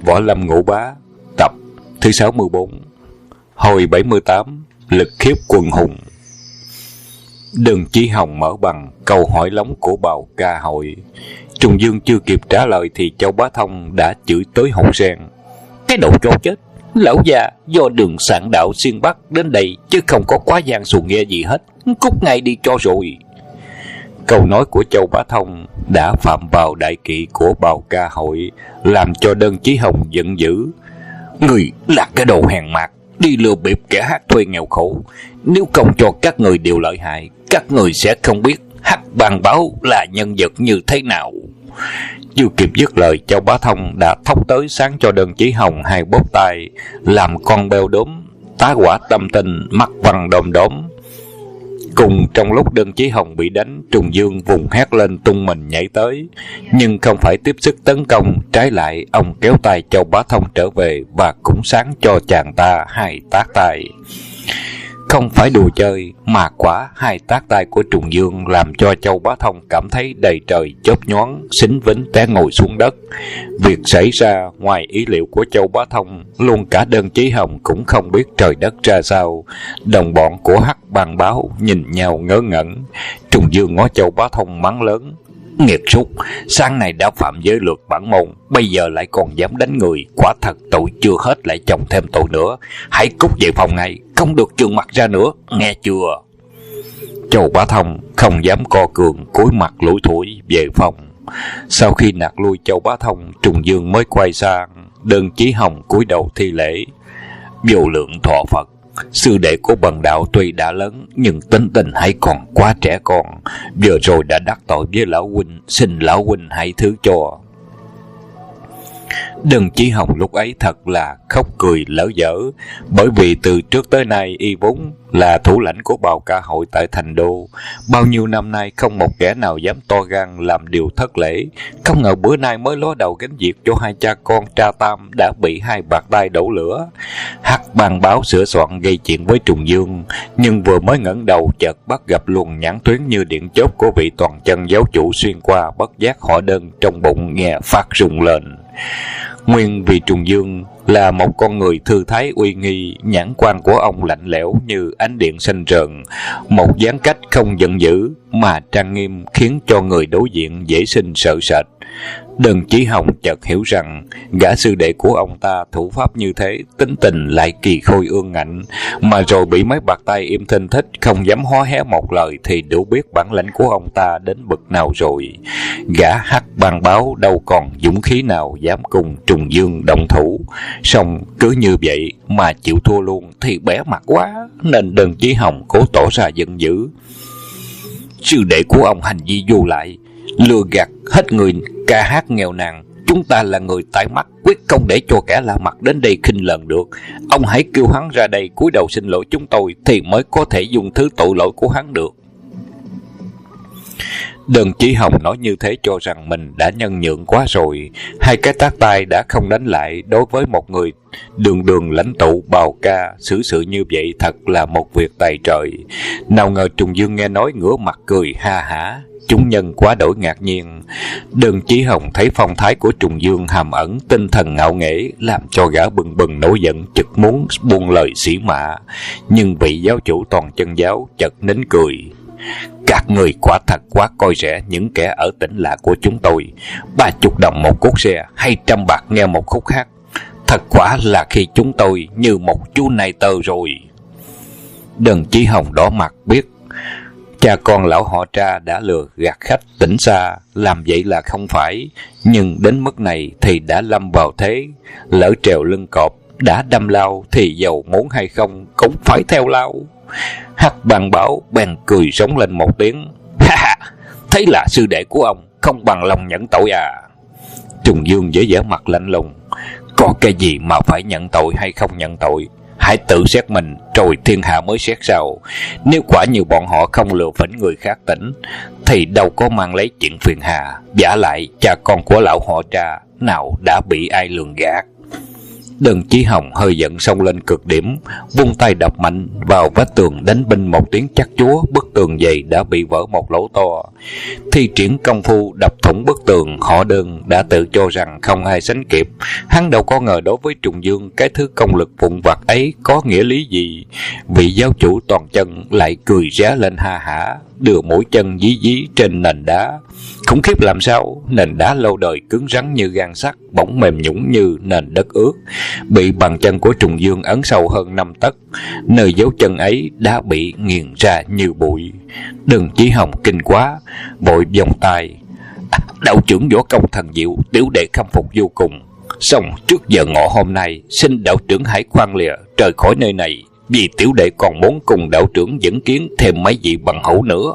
Võ Lâm Ngũ Bá, tập thứ 64, hồi 78, lực khiếp quần hùng. Đường Chí Hồng mở bằng câu hỏi lóng của bào ca hội. Trùng Dương chưa kịp trả lời thì Châu Bá Thông đã chửi tới hột sen. Cái đồ chó chết, lão già do đường sạn đạo xuyên Bắc đến đây chứ không có quá gian xuồng nghe gì hết, cút ngay đi cho rồi. Câu nói của Châu Bá Thông đã phạm vào đại kỵ của bào ca hội, làm cho Đơn Chí Hồng giận dữ. Người là cái đồ hèn mạt, đi lừa bịp kẻ hát thuê nghèo khổ. Nếu không cho các người đều lợi hại, các người sẽ không biết Hắc Bang Báo là nhân vật như thế nào. Chưa kịp dứt lời, Châu Bá Thông đã thốc tới sáng cho Đơn Chí Hồng hai bóp tay, làm con beo đốm, tá quả tâm tình, mắt vằn đom đóm. Cùng trong lúc Đơn Chí Hồng bị đánh, Trùng Dương vùng hét lên tung mình nhảy tới, nhưng không phải tiếp sức tấn công, trái lại ông kéo tay Châu Bá Thông trở về và cũng sáng cho chàng ta hai tát tay. Không phải đùa chơi, mà quả hai tát tay của Trùng Dương làm cho Châu Bá Thông cảm thấy đầy trời chớp nhoáng, xính vính té ngồi xuống đất. Việc xảy ra ngoài ý liệu của Châu Bá Thông, luôn cả Đơn Chí Hồng cũng không biết trời đất ra sao. Đồng bọn của Hắc Bang Báo nhìn nhau ngớ ngẩn. Trùng Dương ngó Châu Bá Thông mắng lớn. Nghiệt súc, sáng nay đã phạm giới luật bản môn, bây giờ lại còn dám đánh người, quả thật tội chưa hết lại chồng thêm tội nữa. Hãy cút về phòng ngay, không được trừng mặt ra nữa, nghe chưa? Châu Bá Thông không dám co cường, cúi mặt lủi thủi về phòng. Sau khi nạt lui Châu Bá Thông, Trùng Dương mới quay sang Đơn Chí Hồng cúi đầu thi lễ. Vô lượng thọ Phật, sư đệ của bần đạo tuy đã lớn nhưng tính tình hãy còn quá trẻ con, vừa rồi đã đắc tội với lão huynh, xin lão huynh hãy thứ cho. Đơn Chí Hồng lúc ấy thật là khóc cười lỡ dở, bởi vì từ trước tới nay y vốn là thủ lãnh của bào ca hội tại thành đô, bao nhiêu năm nay không một kẻ nào dám to gan làm điều thất lễ. Không ngờ bữa nay mới ló đầu gánh việc cho hai cha con Tra Tam đã bị hai bạt tay đổ lửa. Hắc Bang Báo sửa soạn gây chuyện với Trùng Dương, nhưng vừa mới ngẩng đầu chợt bắt gặp luồng nhãn tuyến như điện chớp của vị toàn chân giáo chủ xuyên qua, bất giác họ Đơn trong bụng nghe phát rung lên. Nguyên vì Trùng Dương là một con người thư thái uy nghi, nhãn quan của ông lạnh lẽo như ánh điện xanh rờn, một dáng cách không giận dữ mà trang nghiêm khiến cho người đối diện dễ sinh sợ sệt. Đơn Chí Hồng chợt hiểu rằng gã sư đệ của ông ta thủ pháp như thế, tính tình lại kỳ khôi ương ngạnh, mà rồi bị mấy bạt tay im thinh thích không dám hó hé một lời thì đủ biết bản lĩnh của ông ta đến bậc nào rồi. Gã Hắc Bang Báo đâu còn dũng khí nào dám cùng Trùng Dương động thủ, song cứ như vậy mà chịu thua luôn thì bẽ mặt quá, nên Đơn Chí Hồng cố tỏ ra giận dữ. Sư đệ của ông hành vi vô lại, lừa gạt hết người ca hát nghèo nàn, chúng ta là người tai mắt, quyết không để cho kẻ lạ mặt đến đây khinh lần được. Ông hãy kêu hắn ra đây cúi đầu xin lỗi chúng tôi thì mới có thể dung thứ tội lỗi của hắn được. Đơn Chí Hồng nói như thế cho rằng mình đã nhân nhượng quá rồi. Hai cái tát tay đã không đánh lại, đối với một người đường đường lãnh tụ bào ca xử sự như vậy thật là một việc tài trời. Nào ngờ Trùng Dương nghe nói ngửa mặt cười ha hả. Chúng nhân quá đổi ngạc nhiên. Đơn Chí Hồng thấy phong thái của Trùng Dương hàm ẩn tinh thần ngạo nghễ, làm cho gã bừng bừng nổi giận, chực muốn buông lời sỉ mạ. Nhưng vị giáo chủ toàn chân giáo chợt nín cười. Các người quả thật quá coi rẻ những kẻ ở tỉnh lạ của chúng tôi. 30 đồng một cốt xe, 200 bạc nghe một khúc hát. Thật quả là khi chúng tôi như một chú nai tơ rồi. Đơn Chí Hồng đỏ mặt biết cha con lão họ Tra đã lừa gạt khách tỉnh xa, làm vậy là không phải, nhưng đến mức này thì đã lâm vào thế, lỡ trèo lưng cọp, đã đâm lao thì dầu muốn hay không cũng phải theo lao. Hắc Bang Báo bèn cười sống lên một tiếng. Ha ha, thấy là sư đệ của ông không bằng lòng nhận tội à? Trùng Dương với vẻ mặt lạnh lùng. Có cái gì mà phải nhận tội hay không nhận tội? Hãy tự xét mình rồi thiên hạ mới xét sau. Nếu quả như bọn họ không lừa phỉnh người khác tỉnh thì đâu có mang lấy chuyện phiền hà. Vả lại cha con của lão họ Tra nào đã bị ai lường gạt. Đừng Chí Hồng hơi giận xông lên cực điểm, vung tay đập mạnh vào vách tường, đánh binh một tiếng chắc chúa, bức tường dày đã bị vỡ một lỗ to. Thi triển công phu đập thủng bức tường, Họ Đơn đã tự cho rằng không ai sánh kịp. Hắn đâu có ngờ đối với Trùng Dương, cái thứ công lực vụn vặt ấy có nghĩa lý gì. Vị giáo chủ toàn chân lại cười ré lên ha hả, đưa mũi chân dí dí trên nền đá. Khủng khiếp làm sao, nền đá lâu đời cứng rắn như gan sắt, bỗng mềm nhũn như nền đất ướt, bị bàn chân của Trùng Dương ấn sâu hơn 5 tấc. Nơi dấu chân ấy đã bị nghiền ra như bụi. Đừng Chí Hồng kinh quá, vội vòng tay: đạo trưởng võ công thần diệu, tiểu đệ khâm phục vô cùng. Xong trước giờ ngọ hôm nay, xin đạo trưởng hãy khoan lìa rời khỏi nơi này, vì tiểu đệ còn muốn cùng đạo trưởng dẫn kiến thêm mấy vị bằng hữu nữa.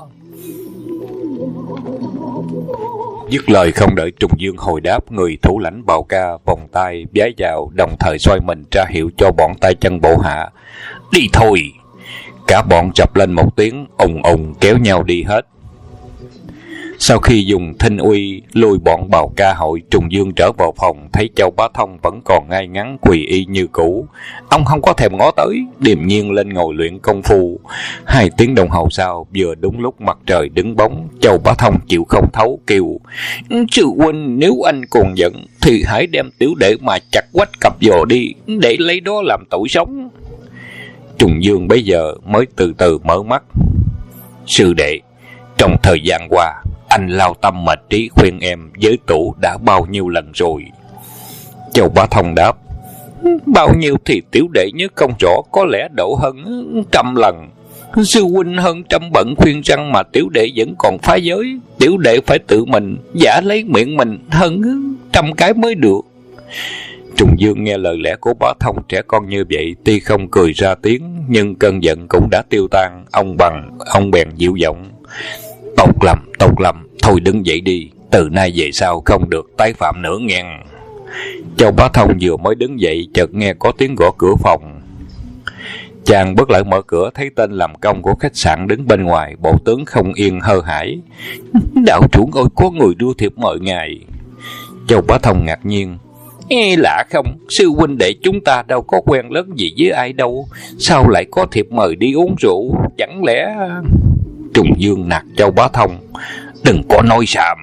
Dứt lời không đợi Trùng Dương hồi đáp, người thủ lãnh Bào Ca vòng tay vái vào, đồng thời xoay mình ra hiệu cho bọn tay chân bộ hạ: đi thôi. Cả bọn chập lên một tiếng, ùng ùng kéo nhau đi hết. Sau khi dùng thinh uy lùi bọn Bào Ca hội, Trùng Dương trở vào phòng, thấy Châu Bá Thông vẫn còn ngay ngắn quỳ y như cũ. Ông không có thèm ngó tới, điềm nhiên lên ngồi luyện công phu. 2 tiếng đồng hồ sau, vừa đúng lúc mặt trời đứng bóng, Châu Bá Thông chịu không thấu kêu: sư huynh, nếu anh còn giận thì hãy đem tiểu đệ mà chặt quách cặp giò đi, để lấy đó làm tội sống. Trùng Dương bấy giờ mới từ từ mở mắt: sư đệ, trong thời gian qua anh lao tâm mệt trí khuyên em giới tủ đã bao nhiêu lần rồi? Châu Bá Thông đáp: bao nhiêu thì tiểu đệ nhớ không rõ, có lẽ độ hơn 100 lần. Sư huynh hơn trăm bận khuyên răng mà tiểu đệ vẫn còn phá giới, tiểu đệ phải tự mình giả lấy miệng mình hơn 100 cái mới được. Trùng Dương nghe lời lẽ của Bá Thông trẻ con như vậy, tuy không cười ra tiếng, nhưng cơn giận cũng đã tiêu tan. Ông bèn dịu giọng: Tốt lắm, thôi đứng dậy đi, từ nay về sau không được tái phạm nữa nghe. Châu Bá Thông vừa mới đứng dậy, chợt nghe có tiếng gõ cửa phòng. Chàng bước lại mở cửa, thấy tên làm công của khách sạn đứng bên ngoài, bộ tướng không yên hơ hải: đạo chủ ơi, có người đưa thiệp mời ngài. Châu Bá Thông ngạc nhiên: lạ không, sư huynh đệ chúng ta đâu có quen lớn gì với ai đâu, sao lại có thiệp mời đi uống rượu, chẳng lẽ... Trùng Dương nạt Châu Bá Thông: đừng có nói xàm.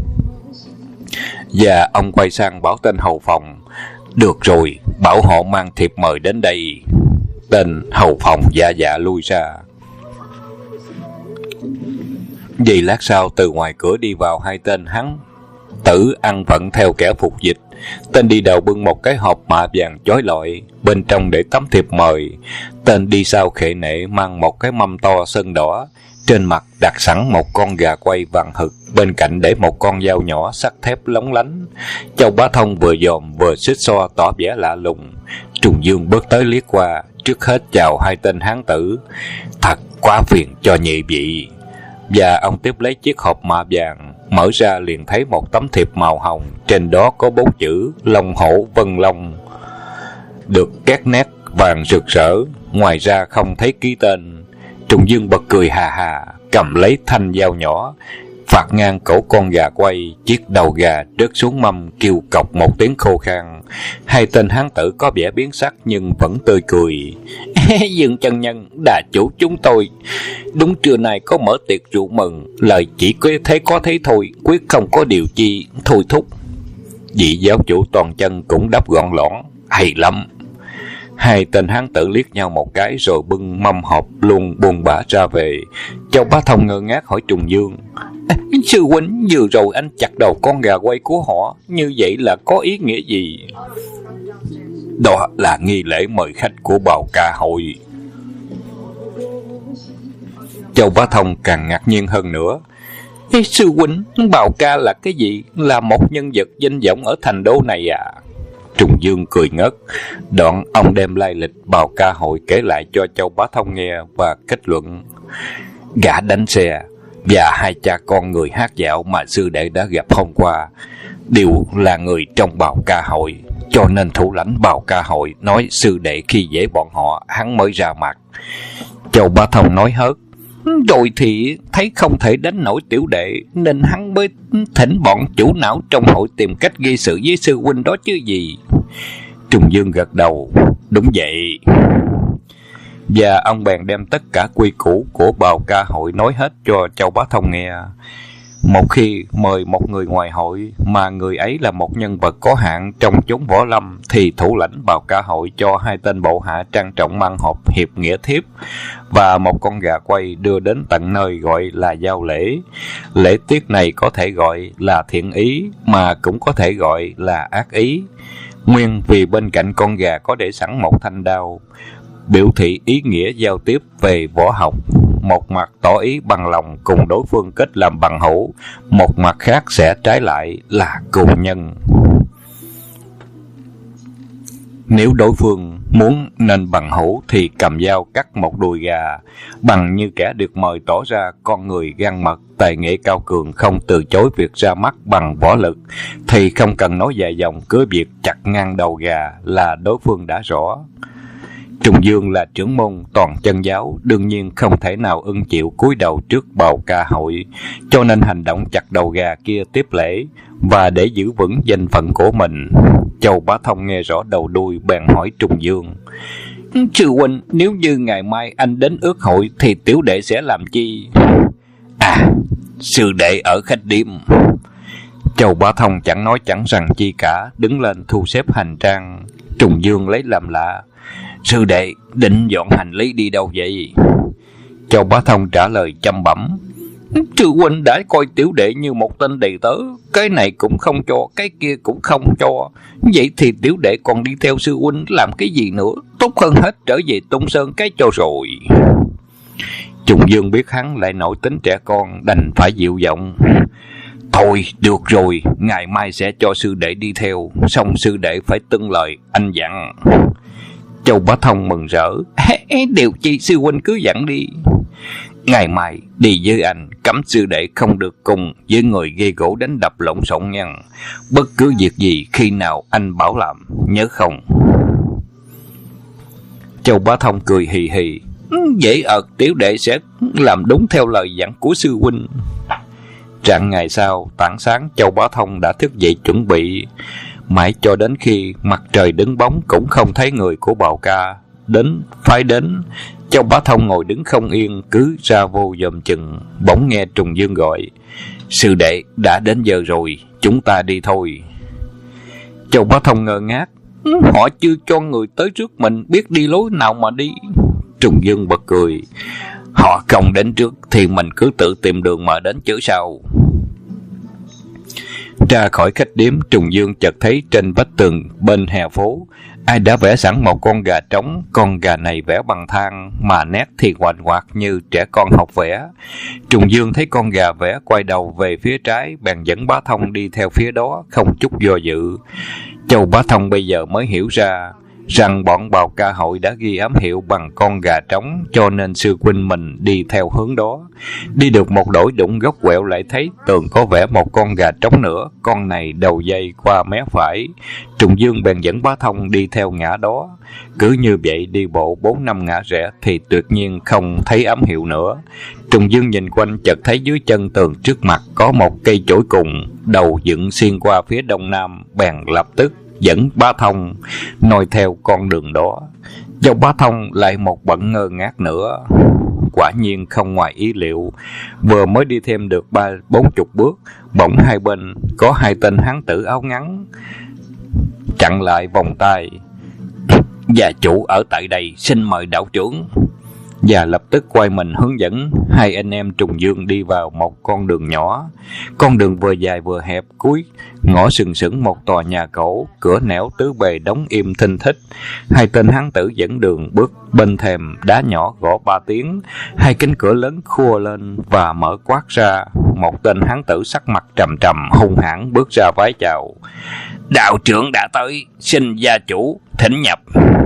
Và ông quay sang bảo tên hầu phòng: được rồi, bảo họ mang thiệp mời đến đây. Tên hầu phòng dạ lui ra. Giây lát sau, từ ngoài cửa đi vào 2 tên hắn tử ăn vận theo kẻ phục dịch. Tên đi đầu bưng một cái hộp mạ vàng chói lọi, bên trong để tấm thiệp mời. Tên đi sau khệ nệ mang một cái mâm to sơn đỏ, trên mặt đặt sẵn một con gà quay vàng hực, bên cạnh để một con dao nhỏ sắt thép lóng lánh. Châu Bá Thông vừa dòm vừa xích xoa tỏ vẻ lạ lùng. Trùng Dương bước tới liếc qua, trước hết chào 2 tên hán tử: thật quá phiền cho nhị vị. Và ông tiếp lấy chiếc hộp mạ vàng, mở ra liền thấy một tấm thiệp màu hồng, trên đó có 4 chữ Long Hổ Vân Long, được các nét vàng rực rỡ, ngoài ra không thấy ký tên. Trùng Dương bật cười hà hà, cầm lấy thanh dao nhỏ, phạt ngang cổ con gà quay, chiếc đầu gà rớt xuống mâm kêu cộc một tiếng khô khan. 2 tên hán tử có vẻ biến sắc nhưng vẫn tươi cười: Dương chân nhân, đà chủ chúng tôi đúng trưa nay có mở tiệc rượu mừng, lời chỉ có thế thôi, quyết không có điều chi thôi thúc. Vị giáo chủ toàn chân cũng đáp gọn lõn: hay lắm. 2 tên hán tử liếc nhau một cái rồi bưng mâm hộp luôn buông bả ra về. Châu Bá Thông ngơ ngác hỏi Trùng Dương: sư huynh, vừa rồi anh chặt đầu con gà quay của họ, như vậy là có ý nghĩa gì? Đó là nghi lễ mời khách của Bào Ca hội. Châu Bá Thông càng ngạc nhiên hơn nữa: sư huynh, Bào Ca là cái gì? Là một nhân vật danh vọng ở thành đô này à? Trùng Dương cười ngất. Đoạn ông đem lai lịch Bào Ca hội kể lại cho Châu Bá Thông nghe và kết luận: gã đánh xe và 2 cha con người hát dạo mà sư đệ đã gặp hôm qua đều là người trong Bào Ca hội, cho nên thủ lãnh Bào Ca hội nói sư đệ khi dễ bọn họ, hắn mới ra mặt. Châu Bá Thông nói hớt: rồi thì thấy không thể đánh nổi tiểu đệ, nên hắn mới thỉnh bọn chủ não trong hội tìm cách gây sự với sư huynh đó chứ gì. Trùng Dương gật đầu. Đúng vậy. Và ông bèn đem tất cả quy củ của bào ca hội nói hết cho Châu Bá Thông nghe. Một khi mời một người ngoài hội mà người ấy là một nhân vật có hạn trong chốn võ lâm, thì thủ lãnh bào ca hội cho 2 tên bộ hạ trang trọng mang hộp hiệp nghĩa thiếp và một con gà quay đưa đến tận nơi, gọi là giao lễ. Lễ tiết này có thể gọi là thiện ý, mà cũng có thể gọi là ác ý. Nguyên vì bên cạnh con gà có để sẵn một thanh đao, biểu thị ý nghĩa giao tiếp về võ học. Một mặt tỏ ý bằng lòng cùng đối phương kết làm bằng hữu, một mặt khác sẽ trái lại là cừu nhân. Nếu đối phương muốn nên bằng hữu thì cầm dao cắt một đùi gà, bằng như kẻ được mời tỏ ra con người gan mật, tài nghệ cao cường, không từ chối việc ra mắt bằng võ lực, thì không cần nói dài dòng, cứ việc chặt ngang đầu gà là đối phương đã rõ. Trùng Dương là trưởng môn toàn chân giáo, đương nhiên không thể nào ưng chịu cúi đầu trước bào ca hội, cho nên hành động chặt đầu gà kia tiếp lễ, và để giữ vững danh phận của mình. Châu Bá Thông nghe rõ đầu đuôi, bèn hỏi Trùng Dương: Sư huynh, nếu như ngày mai anh đến ước hội thì tiểu đệ sẽ làm chi? Sư đệ ở khách điếm. Châu Bá Thông chẳng nói chẳng rằng chi cả, đứng lên thu xếp hành trang. Trùng Dương lấy làm lạ: Sư đệ định dọn hành lý đi đâu vậy? Châu Bá Thông trả lời chăm bẩm: Sư huynh đã coi tiểu đệ như một tên đầy tớ, cái này cũng không cho, cái kia cũng không cho, vậy thì tiểu đệ còn đi theo sư huynh làm cái gì nữa? Tốt hơn hết trở về Tung Sơn cái cho rồi. Trùng Dương biết hắn lại nổi tính trẻ con, đành phải dịu giọng: Thôi được rồi, ngày mai sẽ cho sư đệ đi theo, xong sư đệ phải tuân lời anh dặn. Châu Bá Thông mừng rỡ: Điều chi sư huynh cứ dặn đi. Ngày mai đi với anh, cấm sư đệ không được cùng với người gây gỗ đánh đập lộn xộn nha. Bất cứ việc gì khi nào anh bảo làm, nhớ không? Châu Bá Thông cười hì hì: Vậy tiểu đệ sẽ làm đúng theo lời dặn của sư huynh. Rạng ngày sau, tảng sáng, Châu Bá Thông đã thức dậy chuẩn bị. Mãi cho đến khi mặt trời đứng bóng cũng không thấy người của bào ca phái đến. Châu Bá Thông ngồi đứng không yên, cứ ra vô dòm chừng. Bỗng nghe Trùng Dương gọi: Sư đệ đã đến giờ rồi, chúng ta đi thôi. Châu Bá Thông ngơ ngác: Họ chưa cho người tới trước mình, biết đi lối nào mà đi. Trùng Dương bật cười: Họ không đến trước thì mình cứ tự tìm đường mà đến chứ sao. Ra khỏi khách điếm, Trùng Dương chợt thấy trên vách tường bên hè phố ai đã vẽ sẵn một con gà trống. Con gà này vẽ bằng than mà nét thì ngoằn ngoạc như trẻ con học vẽ. Trùng Dương thấy con gà vẽ quay đầu về phía trái, bèn dẫn Bá Thông đi theo phía đó, không chút do dự. Châu Bá Thông bây giờ mới hiểu ra rằng bọn bào ca hội đã ghi ám hiệu bằng con gà trống, cho nên sư huynh mình đi theo hướng đó. Đi được một đổi đụng góc quẹo lại thấy tường có vẽ một con gà trống nữa, con này đầu dây qua mé phải. Trùng Dương bèn dẫn Bá Thông đi theo ngã đó. Cứ như vậy đi bộ 4-5 ngã rẽ thì tuyệt nhiên không thấy ám hiệu nữa. Trùng Dương nhìn quanh, chợt thấy dưới chân tường trước mặt có một cây chổi cùng, đầu dựng xuyên qua phía đông nam, bèn lập tức dẫn Bá Thông noi theo con đường đó. Châu Bá Thông lại một bận ngơ ngác nữa. Quả nhiên không ngoài ý liệu, vừa mới đi thêm được 30-40 bước, bỗng hai bên có 2 tên hán tử áo ngắn chặn lại, vòng tay: Gia chủ ở tại đây, xin mời đạo trưởng. Và lập tức quay mình hướng dẫn 2 anh em Trùng Dương đi vào một con đường nhỏ. Con đường vừa dài vừa hẹp, cuối ngõ sừng sững một tòa nhà cổ, cửa nẻo tứ bề đóng im thinh thích. 2 tên hán tử dẫn đường bước bên thềm đá nhỏ gõ 3 tiếng, 2 cánh cửa lớn khua lên và mở quát ra. Một tên hán tử sắc mặt trầm trầm hung hãn bước ra vái chào: Đạo trưởng đã tới, xin gia chủ thỉnh nhập.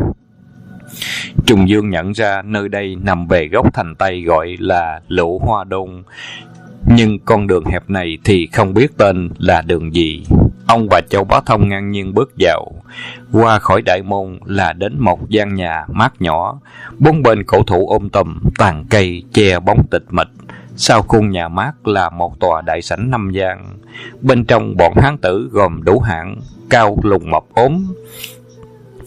Trùng Dương nhận ra nơi đây nằm về góc thành Tây, gọi là Lựu Hoa Đôn, nhưng con đường hẹp này thì không biết tên là đường gì. Ông và Châu Bá Thông ngang nhiên bước vào. Qua khỏi đại môn là đến một gian nhà mát nhỏ, 4 bên cổ thụ tùm, tàn cây che bóng tịch mịch. Sau khuôn nhà mát là một tòa đại sảnh 5 gian. Bên trong bọn hán tử gồm đủ hạng, cao lùn mập ốm,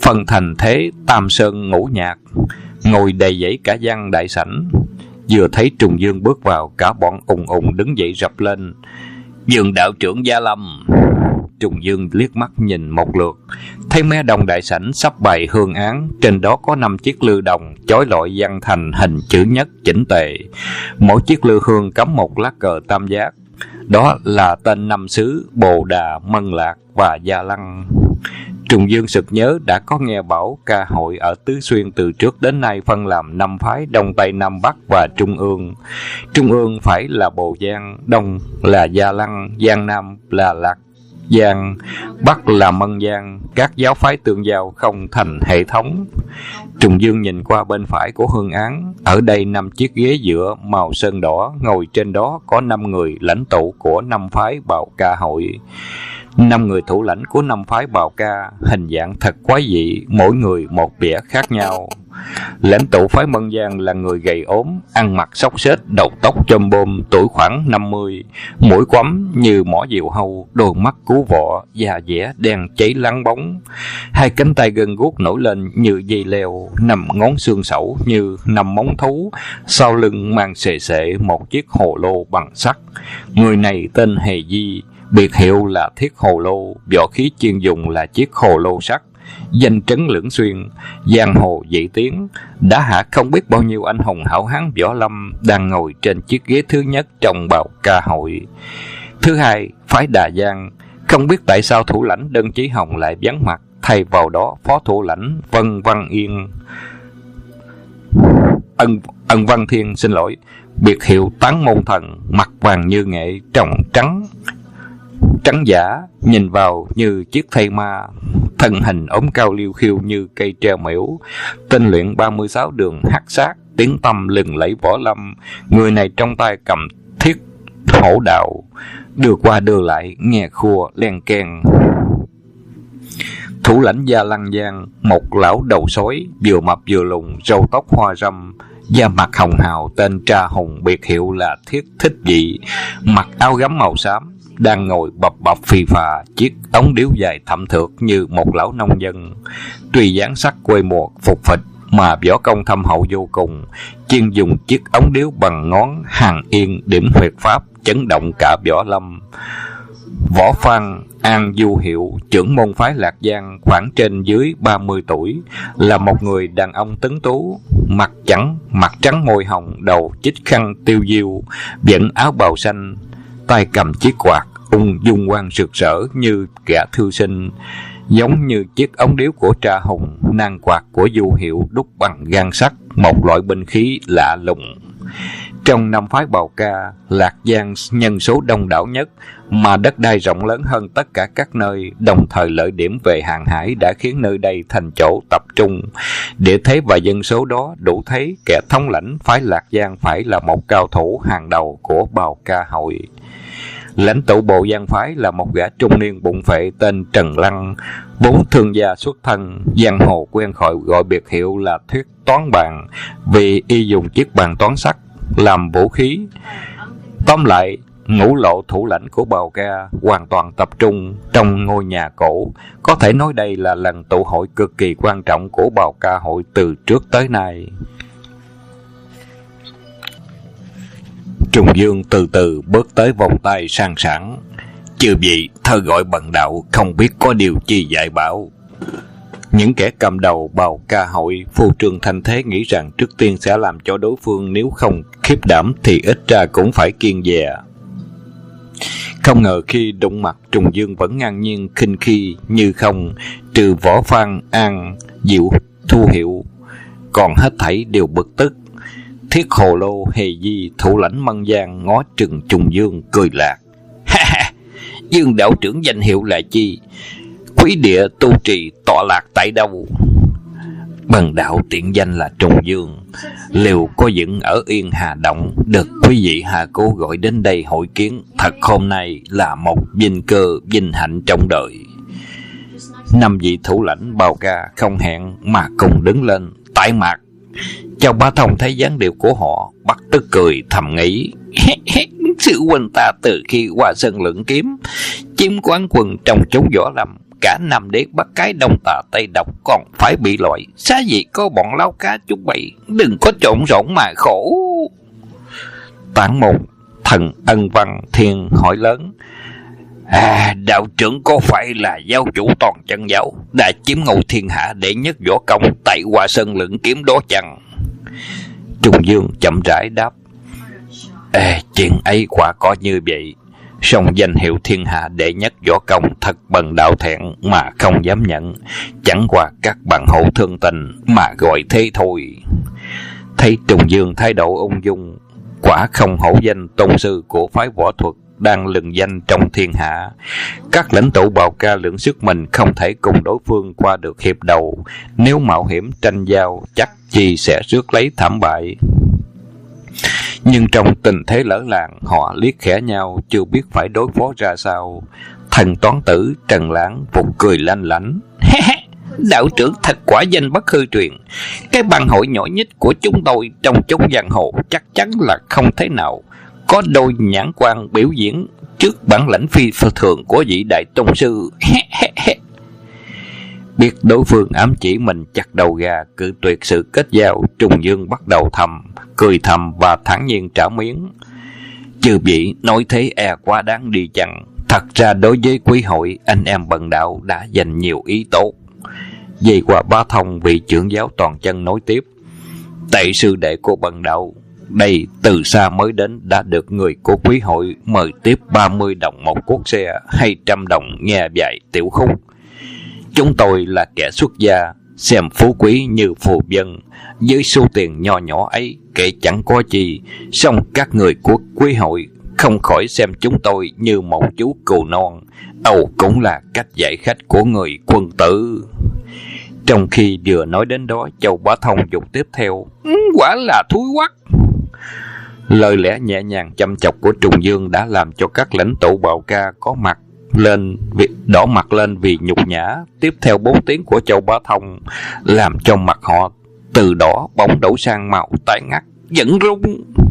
phân thành thế tam sơn ngũ nhạc, ngồi đầy dãy cả gian đại sảnh. Vừa thấy Trùng Dương bước vào, cả bọn ùng ùng đứng dậy rập lên: Dương đạo trưởng Gia Lâm. Trùng Dương liếc mắt nhìn một lượt, thấy mé đông đại sảnh sắp bày hương án, trên đó có 5 chiếc lư đồng chói lọi văng thành hình chữ nhất chỉnh tề. Mỗi chiếc lư hương cắm một lá cờ tam giác, đó là tên 5 xứ Bồ Đà, Mân Lạc và Gia Lăng. Trùng Dương sực nhớ đã có nghe bảo ca hội ở Tứ Xuyên từ trước đến nay phân làm 5 phái: Đông Tây Nam Bắc và Trung ương. Trung ương phải là Bồ Giang, Đông là Gia Lăng, Giang Nam là Lạc Giang, Bắc là Mân Giang. Các giáo phái tương giao không thành hệ thống. Trùng Dương nhìn qua bên phải của hương án, ở đây 5 chiếc ghế dựa màu sơn đỏ, ngồi trên đó có 5 người lãnh tụ của 5 phái Bào Ca hội. 5 người thủ lãnh của 5 phái Bào Ca hình dạng thật quái dị, mỗi người một vẻ khác nhau. Lãnh tụ phái Mân Giang là người gầy ốm, ăn mặc xốc xếch, đầu tóc chôm bôm, tuổi khoảng 50, mũi quắm như mỏ diều hâu, đôi mắt cú vọ, da dẻ đen cháy láng bóng, 2 cánh tay gân guốc nổi lên như dây leo, 5 ngón xương sẩu như 5 móng thú, sau lưng mang xề xệ một chiếc hồ lô bằng sắt. Người này tên Hề Di, biệt hiệu là Thiết Hồ Lô, võ khí chuyên dùng là chiếc hồ lô sắt, danh trấn Lưỡng Xuyên, giang hồ dậy tiếng, đã hạ không biết bao nhiêu anh hùng hảo hán võ lâm đang ngồi trên chiếc ghế thứ nhất trong Bào Ca hội. Thứ hai, phái Đà Giang, không biết tại sao thủ lãnh Đơn Chí Hồng lại vắng mặt, thay vào đó phó thủ lãnh Vân Văn Yên, Ân Văn Thiên, biệt hiệu Tán Môn Thần, mặt vàng như nghệ, tròng trắng giả, nhìn vào như chiếc thây ma, thân hình ốm cao liêu khiêu như cây treo mễu, tinh luyện 36 đường hắc sát, tiếng tăm lừng lẫy võ lâm. Người này trong tay cầm thiết hổ đạo, đưa qua đưa lại nghe khua len keng. Thủ lãnh Gia Lăng Giang, một lão đầu sói, vừa mập vừa lùn, râu tóc hoa râm, da mặt hồng hào, tên Tra Hùng, biệt hiệu là Thiết Thích Dị, mặc áo gấm màu xám, đang ngồi bập bập phì phà, chiếc ống điếu dài thậm thượt như một lão nông dân. Tuy dáng sắc quê mùa phục phịch mà võ công thâm hậu vô cùng, chuyên dùng chiếc ống điếu bằng ngón hàng yên điểm huyệt pháp, chấn động cả võ lâm. Võ Phan An Du Hiệu, trưởng môn phái Lạc Giang, khoảng trên dưới 30 tuổi, là một người đàn ông tuấn tú, mặt trắng môi hồng, đầu chích khăn tiêu diêu, vẫn áo bào xanh, tay cầm chiếc quạt, ung dung quang rực rỡ như kẻ thư sinh, giống như chiếc ống điếu của Tra Hùng. Nan quạt của Du Hiệu đúc bằng gan sắt, một loại binh khí lạ lùng. Trong 5 phái Bào Ca, Lạc Giang nhân số đông đảo nhất, mà đất đai rộng lớn hơn tất cả các nơi, đồng thời lợi điểm về hàng hải đã khiến nơi đây thành chỗ tập trung. Địa thế và dân số đó đủ thấy kẻ thống lãnh phái Lạc Giang phải là một cao thủ hàng đầu của Bào Ca hội. Lãnh tụ Bồ Giang phái là một gã trung niên bụng phệ tên Trần Lăng, vốn thương gia xuất thân, giang hồ quen gọi biệt hiệu là Thuyết Toán Bàn, vì y dùng chiếc bàn toán sắt làm vũ khí. Tóm lại, ngũ lộ thủ lãnh của Bào Ca hoàn toàn tập trung trong ngôi nhà cổ, có thể nói đây là lần tụ hội cực kỳ quan trọng của Bào Ca hội từ trước tới nay. Trùng Dương từ từ bước tới vòng tay sang sảng: "Chư vị thơ gọi bần đạo, không biết có điều chi dạy bảo." Những kẻ cầm đầu Bào Ca hội phô trương thanh thế, nghĩ rằng trước tiên sẽ làm cho đối phương nếu không khiếp đảm thì ít ra cũng phải kiêng dè. Không ngờ khi đụng mặt, Trùng Dương vẫn ngang nhiên khinh khi như không, trừ Võ Phan An Diệu Thu Hiệu, còn hết thảy đều bực tức. Thiết Hồ Lô Hề Di, thủ lãnh Mân Giang, ngó trừng Trùng Dương cười lạc: "Dương đạo trưởng danh hiệu là chi? Quý địa tu trì tọa lạc tại đâu?" "Bần đạo tiện danh là Trùng Dương, liều có dựng ở Yên Hà Động, được quý vị Hà Cố gọi đến đây hội kiến. Thật hôm nay là một vinh cơ vinh hạnh trong đời." 5 vị thủ lãnh Bào Ca không hẹn mà cùng đứng lên tại mạc. Châu Bá Thông thấy dáng điệu của họ, bắt tức cười thầm nghĩ: "Sư huynh ta từ khi qua sân luyện kiếm, chiếm quán quân trong chốn võ lâm, cả Nam Đế Bắc Cái Đông Tà Tây Độc còn phải bị loại, xá gì có bọn lao cá chúng bay, đừng có trộn rộn mà khổ. Tản môn Thần Ân Văn Thiên hỏi lớn: đạo trưởng có phải là giáo chủ toàn chân giáo, đã chiếm ngôi thiên hạ đệ nhất võ công tại Hoa Sơn Lượng Kiếm đó chăng? Trùng Dương chậm rãi đáp: chuyện ấy quả có như vậy, song danh hiệu thiên hạ đệ nhất võ công thật bần đạo thẹn mà không dám nhận, chẳng qua các bạn hữu thương tình mà gọi thế thôi. Thấy Trùng Dương thái độ ung dung, quả không hổ danh tôn sư của phái võ thuật đang lừng danh trong thiên hạ. Các lãnh tụ Bào Ca lượng sức mình không thể cùng đối phương qua được hiệp đầu, nếu mạo hiểm tranh giao chắc chi sẽ rước lấy thảm bại. Nhưng trong tình thế lỡ làng, họ liếc khẽ nhau chưa biết phải đối phó ra sao. Thần toán tử Trần Lãng vụt cười lanh lảnh: đạo trưởng thật quả danh bất hư truyền. Cái bang hội nhỏ nhất của chúng tôi trong chốn giang hồ chắc chắn là không thể nào có đôi nhãn quan biểu diễn trước bản lãnh phi thường của vị đại tôn sư. Biết đối phương ám chỉ mình chặt đầu gà, cự tuyệt sự kết giao, Trùng Dương bắt đầu cười thầm và thản nhiên trả miếng: chư vị nói thế quá đáng đi chăng? Thật ra đối với quý hội, anh em bần đạo đã dành nhiều ý tốt. Về qua Bá Thông, vị trưởng giáo toàn chân nói tiếp: tệ sư đệ của bần đạo đây từ xa mới đến, đã được người của quý hội mời tiếp 30 đồng một cuốc xe, 200 đồng nghe vài tiểu khúc. Chúng tôi là kẻ xuất gia, xem phú quý như phù dân, với số tiền nho nhỏ ấy kể chẳng có gì, song các người của quý hội không khỏi xem chúng tôi như một chú cừu non. Âu cũng là cách dạy khách của người quân tử. Trong khi vừa nói đến đó, Châu Bá Thông dục tiếp theo: quả là thúi quắc. Lời lẽ nhẹ nhàng chăm chọc của Trùng Dương đã làm cho các lãnh tụ Bào Ca có mặt lên đỏ mặt lên vì nhục nhã. Tiếp theo 4 tiếng của Châu Bá Thông làm cho mặt họ từ đỏ bỗng đổi sang màu tái ngắt, giận rung.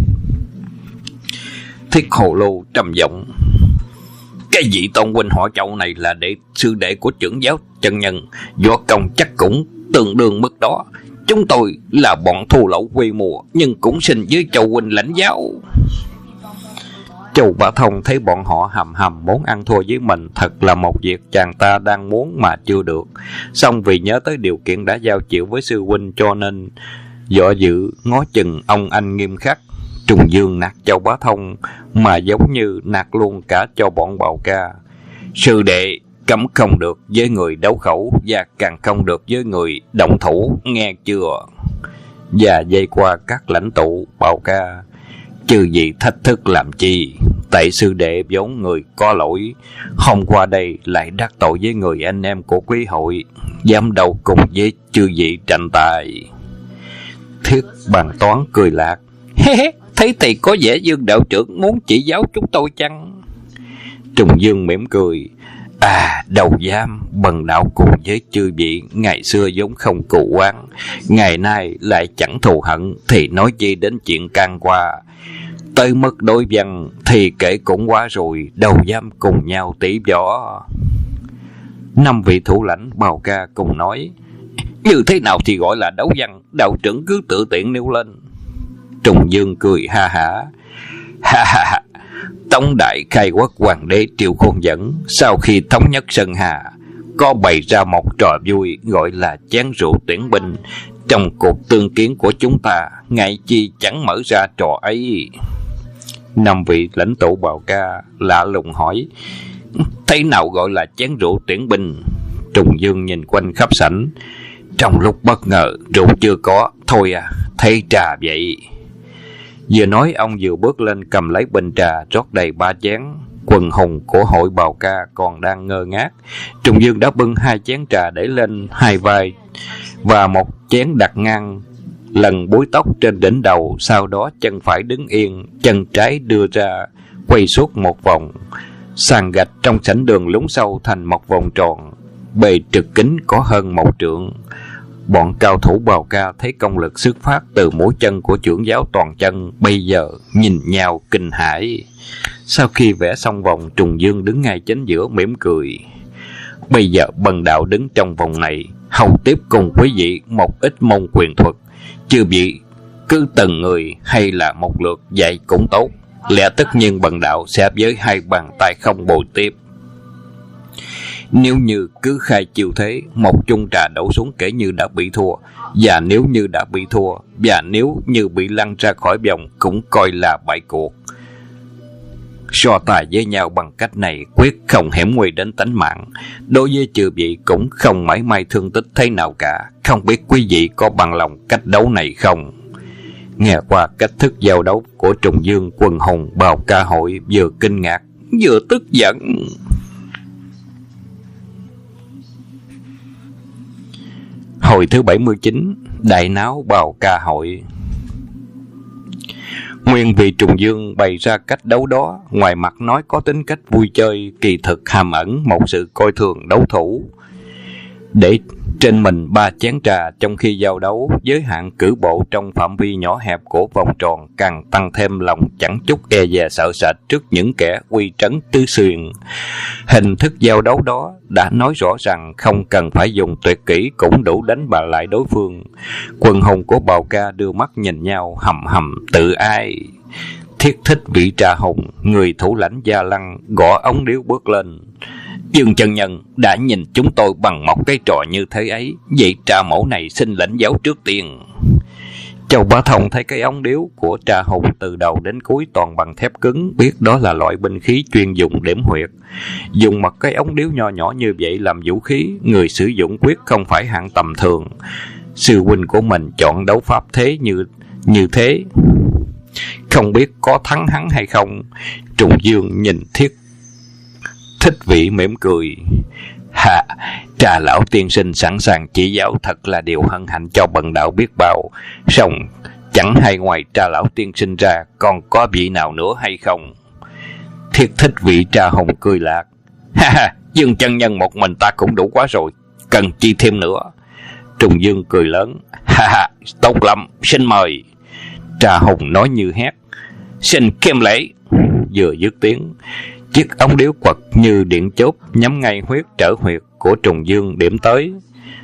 Thiết Hồ Lô trầm giọng: cái vị tôn huynh họ Châu này là sư đệ của trưởng giáo chân nhân, võ công chắc cũng tương đương mức đó. Chúng tôi là bọn thù lậu quê mùa, nhưng cũng xin với Châu huynh lãnh giáo. Châu Bá Thông thấy bọn họ hầm hầm muốn ăn thua với mình, thật là một việc chàng ta đang muốn mà chưa được. Song vì nhớ tới điều kiện đã giao chịu với sư huynh, cho nên dọ dự ngó chừng ông anh nghiêm khắc. Trùng Dương nạt Châu Bá Thông mà giống như nạt luôn cả cho bọn Bào Ca: sư đệ cấm không được với người đấu khẩu, và càng không được với người động thủ, nghe chưa? Và dây qua các lãnh tụ Bào Ca: chư vị thách thức làm chi? Tại sư đệ vốn người có lỗi, hôm qua đây lại đắc tội với người anh em của quý hội, dám đầu cùng với chư vị tranh tài. Thiết Bàn Toán cười lạc: thấy thì có vẻ Dương đạo trưởng muốn chỉ giáo chúng tôi chăng? Trùng Dương mỉm cười: đầu dám, bần đạo cùng với chư vị ngày xưa vốn không cù oán, ngày nay lại chẳng thù hận, thì nói chi đến chuyện can qua. Tới mức đối văn thì kể cũng quá rồi, đâu dám cùng nhau tỷ võ. 5 vị thủ lãnh Bào Ca cùng nói: như thế nào thì gọi là đấu văn, đạo trưởng cứ tự tiện nêu lên. Trùng Dương cười ha hả: Tống đại khai quốc hoàng đế Triệu Khôn Dẫn sau khi thống nhất Sơn Hà có bày ra một trò vui gọi là chén rượu tuyển binh. Trong cuộc tương kiến của chúng ta, ngại chi chẳng mở ra trò ấy. 5 vị lãnh tụ Bào Ca lạ lùng hỏi: thế nào gọi là chén rượu tuyển binh? Trùng Dương nhìn quanh khắp sảnh, trong lúc bất ngờ rượu chưa có, thôi thấy trà vậy. Vừa nói ông vừa bước lên cầm lấy bình trà rót đầy 3 chén. Quần hùng của hội Bào Ca còn đang ngơ ngác. Trùng Dương đã bưng 2 chén trà để lên 2 vai và một chén đặt ngang lần búi tóc trên đỉnh đầu. Sau đó chân phải đứng yên, chân trái đưa ra, quay suốt một vòng. Sàn gạch trong sảnh đường lún sâu thành một vòng tròn, bề trực kính có hơn 1 trượng. Bọn cao thủ Bào Ca thấy công lực xuất phát từ mũi chân của trưởng giáo toàn chân, bây giờ nhìn nhau kinh hãi. Sau khi vẽ xong vòng, Trùng Dương đứng ngay chính giữa mỉm cười: Bây giờ bần đạo đứng trong vòng này, hầu tiếp cùng quý vị một ít môn quyền thuật. Chư vị cứ từng người hay là một lượt dạy cũng tốt, lẽ tất nhiên bần đạo sẽ với hai bàn tay không bồi tiếp. Nếu như cứ khai chiêu thế, một chung trà đổ xuống kể như đã bị thua, và nếu như đã bị thua, và nếu như bị lăn ra khỏi vòng cũng coi là bại cuộc. So tài với nhau bằng cách này quyết không hiểm nguy đến tính mạng. Đối với chư vị cũng không mảy may thương tích thế nào cả. Không biết quý vị có bằng lòng cách đấu này không? Nghe qua cách thức giao đấu của Trùng Dương, Quần Hùng, Bào Ca Hội vừa kinh ngạc vừa tức giận. Hồi thứ 79, đại náo Bào Ca Hội. Nguyên vì Trùng Dương bày ra cách đấu đó, ngoài mặt nói có tính cách vui chơi, kỳ thực hàm ẩn một sự coi thường đấu thủ. Để trên mình 3 chén trà trong khi giao đấu, giới hạn cử bộ trong phạm vi nhỏ hẹp của vòng tròn càng tăng thêm lòng chẳng chút e dè sợ sệt trước những kẻ uy trấn tứ xuyên. Hình thức giao đấu đó đã nói rõ rằng không cần phải dùng tuyệt kỹ cũng đủ đánh bại lại đối phương. Quần hùng của Bào Ca đưa mắt nhìn nhau hầm hầm tự ai. Thiết Thích vị Trà Hùng, người thủ lãnh Gia Lăng, gõ ống điếu bước lên. Dương chân nhân đã nhìn chúng tôi bằng một cái trò như thế ấy, vậy Trà mẫu này xin lãnh giáo trước tiên. Châu Bá Thông thấy cái ống điếu của Trà Hùng từ đầu đến cuối toàn bằng thép cứng, biết đó là loại binh khí chuyên dùng điểm huyệt. Dùng một cái ống điếu nho nhỏ như vậy làm vũ khí, người sử dụng quyết không phải hạng tầm thường. Sư huynh của mình chọn đấu pháp thế như thế, không biết có thắng hắn hay không. Trùng Dương nhìn Thiết Thích vị mỉm cười. Hà, Trà lão tiên sinh sẵn sàng chỉ giáo thật là điều hân hạnh cho bần đạo biết bao. Song chẳng hay ngoài Trà lão tiên sinh ra còn có vị nào nữa hay không? Thiết Thích vị Trà Hồng cười lạc. Ha ha, Dương chân nhân một mình ta cũng đủ quá rồi, cần chi thêm nữa? Trùng Dương cười lớn. Ha ha, tốt lắm, xin mời. Trà Hồng nói như hét. Xin kiêm lễ. Vừa dứt tiếng, chiếc ống điếu quật như điện chớp nhắm ngay huyết trở huyệt của Trùng Dương điểm tới.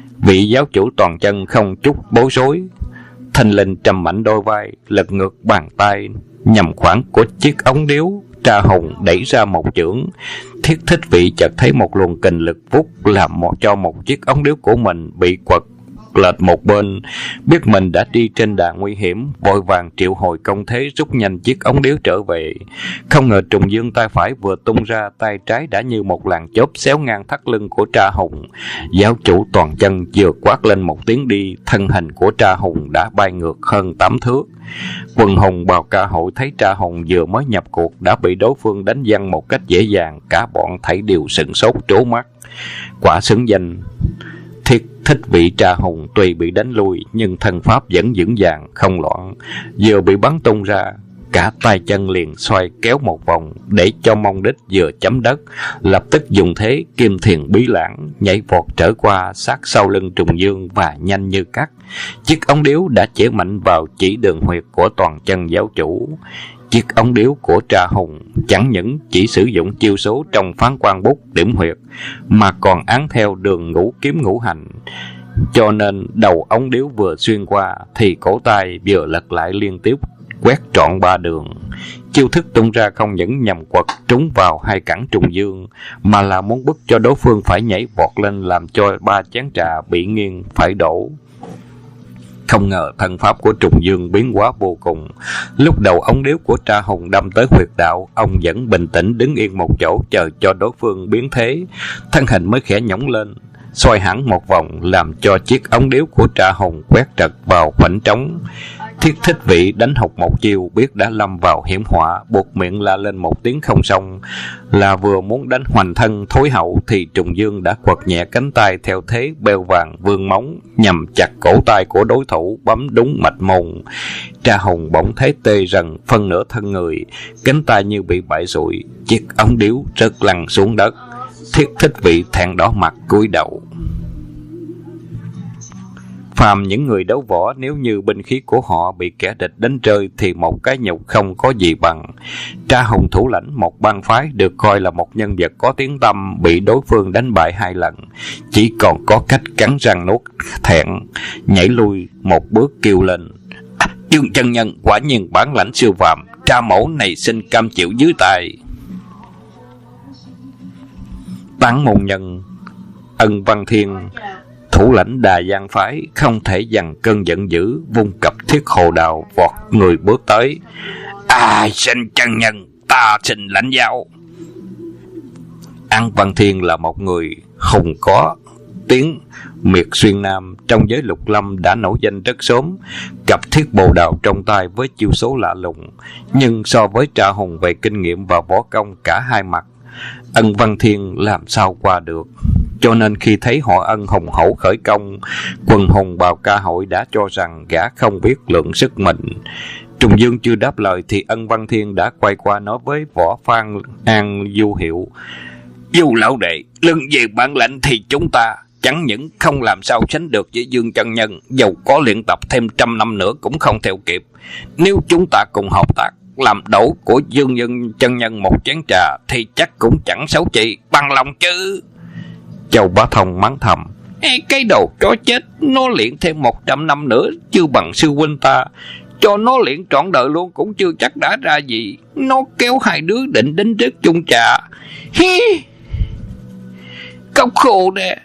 Vị giáo chủ toàn chân không chút bối rối, thanh linh trầm mạnh đôi vai, lật ngược bàn tay nhằm khoảng của chiếc ống điếu. Trà Hùng đẩy ra một chưởng. Thiết Thích vị chợt thấy một luồng kình lực vút làm cho một chiếc ống điếu của mình bị quật lệch một bên. Biết mình đã đi trên đà nguy hiểm, vội vàng triệu hồi công thế rút nhanh chiếc ống điếu trở về. Không ngờ Trùng Dương tay phải vừa tung ra, tay trái đã như một làn chớp xéo ngang thắt lưng của Trà Hùng. Giáo chủ toàn chân vừa quát lên một tiếng đi, thân hình của Trà Hùng đã bay ngược hơn 8 thước. Quần hùng Bào Ca Hội thấy Trà Hùng vừa mới nhập cuộc đã bị đối phương đánh văng một cách dễ dàng, cả bọn thảy đều sửng sốt trố mắt. Quả xứng danh Thiết Thích vị Trà Hùng tuy bị đánh lui nhưng thân pháp vẫn vững vàng không loạn. Vừa bị bắn tung ra, cả tay chân liền xoay kéo một vòng để cho mông đích vừa chấm đất, lập tức dùng thế kim thiền bí lãng nhảy vọt trở qua sát sau lưng Trùng Dương và nhanh như cắt. Chiếc ống điếu đã chĩa mạnh vào chỉ đường huyệt của toàn chân giáo chủ. Chiếc ống điếu của Trà Hùng chẳng những chỉ sử dụng chiêu số trong Phán Quan Bút điểm huyệt, mà còn án theo đường ngũ kiếm ngũ hành. Cho nên đầu ống điếu vừa xuyên qua thì cổ tay vừa lật lại liên tiếp quét trọn 3 đường. Chiêu thức tung ra không những nhằm quật trúng vào hai cẳng Trùng Dương, mà là muốn bức cho đối phương phải nhảy vọt lên, làm cho 3 chén trà bị nghiêng phải đổ. Không ngờ thân pháp của Trùng Dương biến hóa vô cùng. Lúc đầu ống điếu của Trà Hùng đâm tới huyệt đạo, ông vẫn bình tĩnh đứng yên một chỗ chờ cho đối phương biến thế. Thân hình mới khẽ nhõng lên, xoay hẳn một vòng, làm cho chiếc ống điếu của Trà Hùng quét trật vào khoảnh trống. Thiết Thích vị đánh hụt một chiêu, biết đã lâm vào hiểm họa, buộc miệng la lên một tiếng không xong. Là vừa muốn đánh hoành thân thối hậu thì Trùng Dương đã quật nhẹ cánh tay theo thế beo vàng vươn móng nhằm chặt cổ tay của đối thủ, bấm đúng mạch môn. Trà Hùng bỗng thấy tê rần phân nửa thân người, cánh tay như bị bại rụi, chiếc ống điếu rớt lăn xuống đất. Thiết Thích vị thẹn đỏ mặt cúi đầu. Phàm những người đấu võ, nếu như binh khí của họ bị kẻ địch đánh rơi thì một cái nhục không có gì bằng. Tra Hùng, thủ lãnh một bang phái, được coi là một nhân vật có tiếng tăm, bị đối phương đánh bại 2 lần, chỉ còn có cách cắn răng nuốt thẹn, nhảy lui một bước kêu lên: Dương chân nhân quả nhiên bản lãnh siêu phàm, Tra mẫu này xin cam chịu dưới tay. Tán môn nhân Ân Văn Thiên, thủ lãnh Đà Giang phái, không thể dằn cơn giận dữ, vung cặp thiết hồ đào vọt người bước tới. Ai xin chân nhân, ta xin lãnh giáo. Ân Văn Thiên là một người hùng có tiếng miệt xuyên nam, trong giới lục lâm đã nổi danh rất sớm, cặp thiết bồ đào trong tay với chiêu số lạ lùng, nhưng so với Tra Hùng về kinh nghiệm và võ công cả hai mặt, Ân Văn Thiên làm sao qua được. Cho nên khi thấy họ Ân hùng hậu khởi công, quần hùng Bào Ca hội đã cho rằng gã không biết lượng sức mình. Trùng Dương chưa đáp lời thì Ân Văn Thiên đã quay qua nói với Võ Phan An Du Hiệu: Du lão đệ, lưng về bản lãnh thì chúng ta chẳng những không làm sao sánh được với Dương chân nhân, dầu có luyện tập thêm 100 năm nữa cũng không theo kịp. Nếu chúng ta cùng hợp tác, làm đổ của Dương chân nhân một chén trà thì chắc cũng chẳng xấu chị, bằng lòng chứ. Châu Bá Thông mắng thầm: Cái đầu chó chết, nó luyện thêm 100 năm nữa chưa bằng sư huynh ta, cho nó luyện trọn đời luôn cũng chưa chắc đã ra gì. Nó kéo 2 đứa định đến rớt chung trà. Hi, cốc khô nè.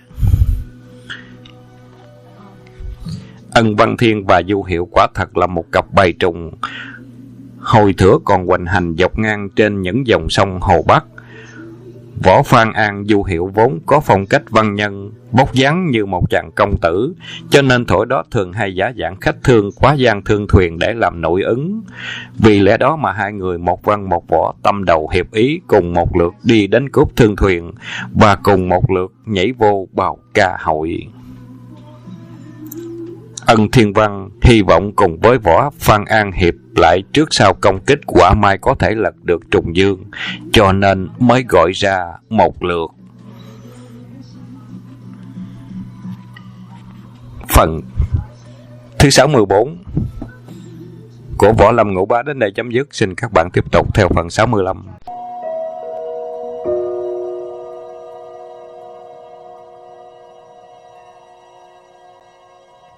Ân Văn Thiên và Du Hiệu quả thật là một cặp bầy trùng. Hồi thửa còn hoành hành dọc ngang trên những dòng sông Hồ Bắc. Võ Phan An Du Hiệu vốn có phong cách văn nhân, vóc dáng như một chàng công tử, cho nên thổi đó thường hay giả dạng khách thương quá gian thương thuyền để làm nội ứng. Vì lẽ đó mà hai người một văn một võ tâm đầu hiệp ý, cùng một lượt đi đánh cướp thương thuyền và cùng một lượt nhảy vô Bào Ca hội. Ân Thiên Văn hy vọng cùng với Võ Phan An hiệp lại trước sau công kích, quả mai có thể lật được Trùng Dương, cho nên mới gọi ra một lượt. Phần thứ 64 của Võ Lâm Ngũ Bá đến đây chấm dứt. Xin các bạn tiếp tục theo phần 65.